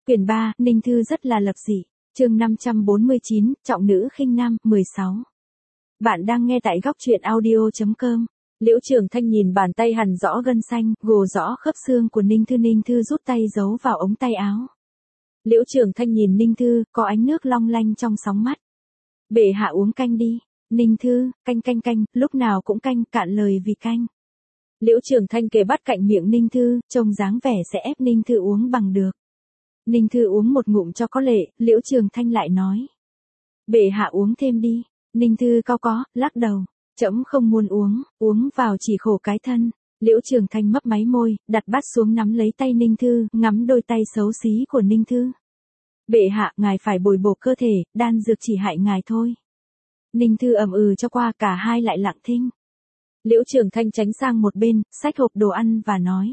Quyển 3, Ninh Thư rất là lập dị. Chương 549, Trọng nữ khinh nam, 16. Bạn đang nghe tại góc truyện audio.com. Liễu Trường Thanh nhìn bàn tay hằn rõ gân xanh, gồ rõ khớp xương của Ninh Thư rút tay giấu vào ống tay áo. Liễu Trường Thanh nhìn Ninh Thư, có ánh nước long lanh trong sóng mắt. Bệ hạ uống canh đi. Ninh Thư, canh, lúc nào cũng canh, cạn lời vì canh. Liễu Trường Thanh kề bắt cạnh miệng Ninh Thư, trông dáng vẻ sẽ ép Ninh Thư uống bằng được. Ninh Thư uống một ngụm cho có lệ, Liễu Trường Thanh lại nói. Bệ hạ uống thêm đi. Ninh Thư cau có, lắc đầu. Trẫm không muốn uống vào chỉ khổ cái thân. Liễu Trường Thanh mấp máy môi, đặt bát xuống nắm lấy tay Ninh Thư, ngắm đôi tay xấu xí của Ninh Thư. Bệ hạ, ngài phải bồi bổ cơ thể, đan dược chỉ hại ngài thôi. Ninh Thư ậm ừ cho qua, cả hai lại lặng thinh. Liễu Trường Thanh tránh sang một bên, xách hộp đồ ăn và nói.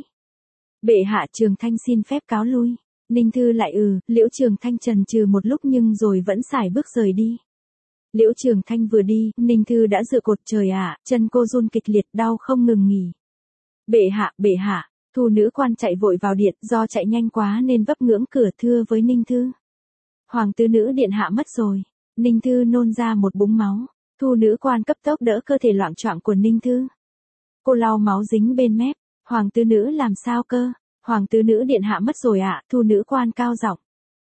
Bệ hạ, Trường Thanh xin phép cáo lui. Ninh Thư lại Liễu Trường Thanh chần chừ một lúc nhưng rồi vẫn sải bước rời đi. Liễu Trường Thanh vừa đi, Ninh Thư đã dựa cột trời chân cô run kịch liệt đau không ngừng nghỉ. Bệ hạ, Thu nữ quan chạy vội vào điện, do chạy nhanh quá nên vấp ngưỡng cửa thưa với Ninh Thư. Hoàng tứ nữ điện hạ mất rồi. Ninh Thư nôn ra một búng máu. Thu nữ quan cấp tốc đỡ cơ thể loạng choạng của Ninh Thư. Cô lau máu dính bên mép. Hoàng tứ nữ làm sao cơ? Hoàng tứ nữ điện hạ mất rồi Thu nữ quan cao giọng.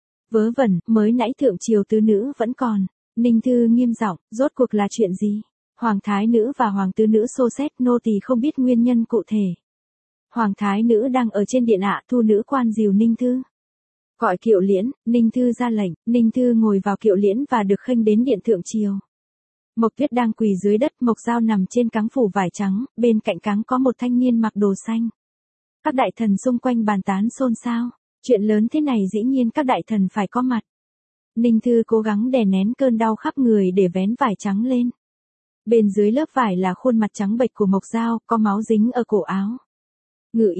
Vớ vẩn, mới nãy thượng triều tứ nữ vẫn còn. Ninh Thư nghiêm giọng, rốt cuộc là chuyện gì? Hoàng thái nữ và hoàng tứ nữ xô xét, nô tỳ không biết nguyên nhân cụ thể. Hoàng thái nữ đang ở trên điện Thu nữ quan dìu Ninh Thư. Gọi kiệu liễn, Ninh Thư ra lệnh, Ninh Thư ngồi vào kiệu liễn và được khênh đến điện thượng triều. Mộc Tuyết đang quỳ dưới đất, Mộc Dao nằm trên cáng phủ vải trắng, bên cạnh cáng có một thanh niên mặc đồ xanh. Các đại thần xung quanh bàn tán xôn xao, chuyện lớn thế này dĩ nhiên các đại thần phải có mặt. Ninh Thư cố gắng đè nén cơn đau khắp người để vén vải trắng lên. Bên dưới lớp vải là khuôn mặt trắng bệch của Mộc Dao, có máu dính ở cổ áo. Ngự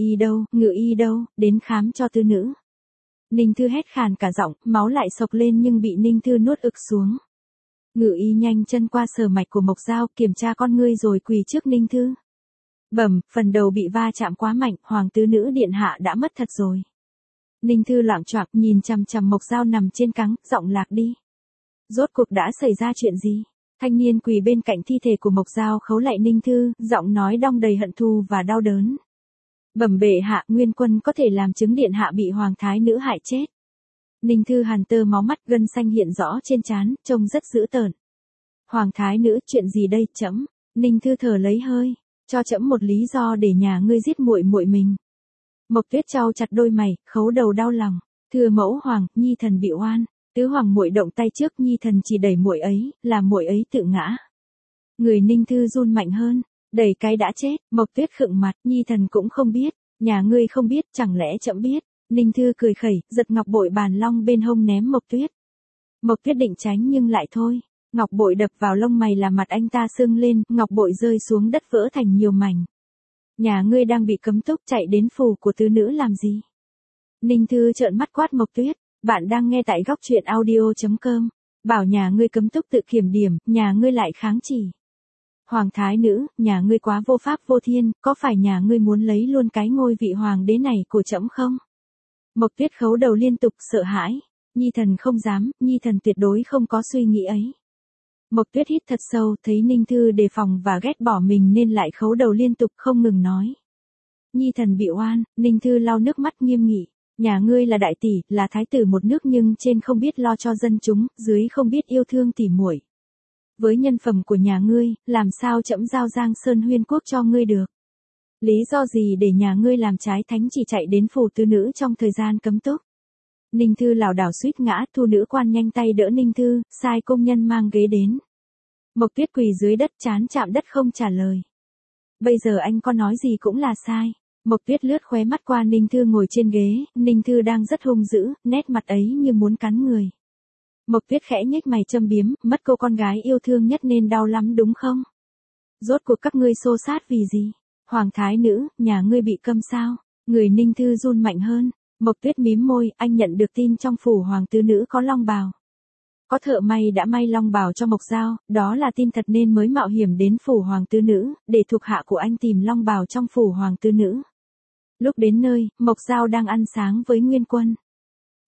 y đâu, đến khám cho tứ nữ. Ninh Thư hét khàn cả giọng, máu lại sộc lên nhưng bị Ninh Thư nuốt ực xuống. Ngự y nhanh chân qua sờ mạch của Mộc Dao, kiểm tra con ngươi rồi quỳ trước Ninh Thư. Bẩm, phần đầu bị va chạm quá mạnh, hoàng tứ nữ điện hạ đã mất thật rồi. Ninh Thư loạng choạng nhìn chằm chằm Mộc Dao nằm trên cáng, giọng lạc đi. Rốt cuộc đã xảy ra chuyện gì? Thanh niên quỳ bên cạnh thi thể của Mộc Dao khấu lại Ninh Thư, giọng nói đong đầy hận thù và đau đớn. Bẩm bệ hạ, Nguyên Quân có thể làm chứng điện hạ bị hoàng thái nữ hại chết. Ninh Thư hàn tơ máu mắt, gân xanh hiện rõ trên trán, trông rất dữ tợn. Hoàng thái nữ, chuyện gì đây, trẫm? Ninh Thư thở lấy hơi, cho trẫm một lý do để nhà ngươi giết muội mình. Mộc Tuyết trao chặt đôi mày, khấu đầu đau lòng. Thưa mẫu hoàng, nhi thần bị oan. Tứ hoàng muội động tay trước, nhi thần chỉ đẩy muội ấy, là muội ấy tự ngã. Người Ninh Thư run mạnh hơn. Đẩy cái đã chết. Mộc Tuyết khựng mặt, nhi thần cũng không biết. Nhà ngươi không biết, chẳng lẽ trẫm biết? Ninh Thư cười khẩy, giật ngọc bội bàn long bên hông ném Mộc Tuyết. Mộc Tuyết định tránh nhưng lại thôi. Ngọc bội đập vào lông mày làm mặt anh ta sưng lên, ngọc bội rơi xuống đất vỡ thành nhiều mảnh. Nhà ngươi đang bị cấm túc, chạy đến phủ của tứ nữ làm gì? Ninh Thư trợn mắt quát Mộc Tuyết. Bạn đang nghe tại góc truyện audio.com. Bảo nhà ngươi cấm túc tự kiểm điểm, nhà ngươi lại kháng chỉ. Hoàng thái nữ, nhà ngươi quá vô pháp vô thiên, có phải nhà ngươi muốn lấy luôn cái ngôi vị hoàng đế này của trẫm không? Mộc Tuyết khấu đầu liên tục, sợ hãi. Nhi thần không dám, nhi thần tuyệt đối không có suy nghĩ ấy. Mộc Tuyết hít thật sâu, thấy Ninh Thư đề phòng và ghét bỏ mình nên lại khấu đầu liên tục không ngừng nói. Nhi thần bị oan. Ninh Thư lau nước mắt nghiêm nghị. Nhà ngươi là đại tỷ, là thái tử một nước nhưng trên không biết lo cho dân chúng, dưới không biết yêu thương tỉ muội. Với nhân phẩm của nhà ngươi, làm sao trẫm giao Giang Sơn Huyên Quốc cho ngươi được? Lý do gì để nhà ngươi làm trái thánh chỉ chạy đến phủ tứ nữ trong thời gian cấm túc? Ninh Thư lảo đảo suýt ngã, Thu nữ quan nhanh tay đỡ Ninh Thư, sai công nhân mang ghế đến. Mộc Tuyết quỳ dưới đất, trán chạm đất không trả lời. Bây giờ anh có nói gì cũng là sai. Mộc Tuyết lướt khóe mắt qua Ninh Thư ngồi trên ghế, Ninh Thư đang rất hung dữ, nét mặt ấy như muốn cắn người. Mộc Tuyết khẽ nhếch mày châm biếm, mất cô con gái yêu thương nhất nên đau lắm đúng không? Rốt cuộc các ngươi xô xát vì gì? Hoàng thái nữ, nhà ngươi bị câm sao? Người Ninh Thư run mạnh hơn. Mộc Tuyết mím môi, anh nhận được tin trong phủ hoàng tứ nữ có long bào. Có thợ may đã may long bào cho Mộc Dao, đó là tin thật nên mới mạo hiểm đến phủ hoàng tứ nữ, để thuộc hạ của anh tìm long bào trong phủ hoàng tứ nữ. Lúc đến nơi, Mộc Dao đang ăn sáng với Nguyên Quân.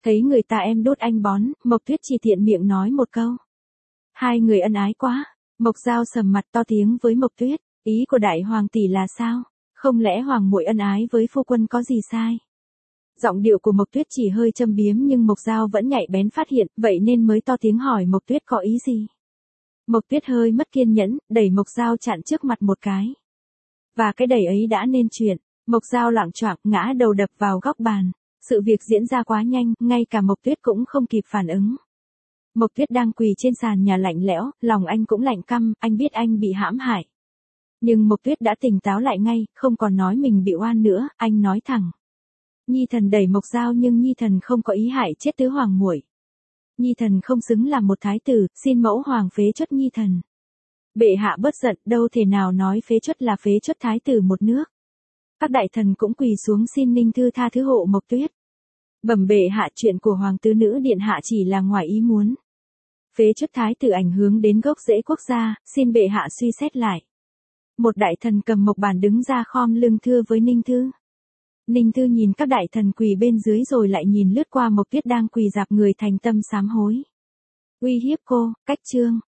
Thấy người ta em đốt anh bón, Mộc Tuyết chỉ tiện miệng nói một câu. Hai người ân ái quá. Mộc Giao sầm mặt to tiếng với Mộc Tuyết, ý của đại hoàng tỷ là sao? Không lẽ hoàng muội ân ái với phu quân có gì sai? Giọng điệu của Mộc Tuyết chỉ hơi châm biếm nhưng Mộc Giao vẫn nhạy bén phát hiện, vậy nên mới to tiếng hỏi Mộc Tuyết có ý gì. Mộc Tuyết hơi mất kiên nhẫn, đẩy Mộc Giao chặn trước mặt một cái. Và cái đẩy ấy đã nên chuyện, Mộc Giao loạng choạng ngã đầu đập vào góc bàn. Sự việc diễn ra quá nhanh, ngay cả Mộc Tuyết cũng không kịp phản ứng. Mộc Tuyết đang quỳ trên sàn nhà lạnh lẽo, lòng anh cũng lạnh căm, anh biết anh bị hãm hại. Nhưng Mộc Tuyết đã tỉnh táo lại ngay, không còn nói mình bị oan nữa, anh nói thẳng. Nhi thần đẩy Mộc Giao nhưng Nhi thần không có ý hại chết tứ hoàng muội. Nhi thần không xứng làm một thái tử, xin mẫu hoàng phế truất Nhi thần. Bệ hạ bớt giận, đâu thể nào nói phế truất là phế truất thái tử một nước. Các đại thần cũng quỳ xuống xin Ninh Thư tha thứ hộ Mộc Tuyết. Bẩm bệ hạ, chuyện của hoàng tứ nữ điện hạ chỉ là ngoài ý muốn. Phế truất thái tử ảnh hưởng đến gốc rễ quốc gia, xin bệ hạ suy xét lại. Một đại thần cầm mộc bàn đứng ra khom lưng thưa với Ninh Thư. Ninh Thư nhìn các đại thần quỳ bên dưới rồi lại nhìn lướt qua Mộc Tuyết đang quỳ rạp người thành tâm sám hối. Uy hiếp cô, cách trương.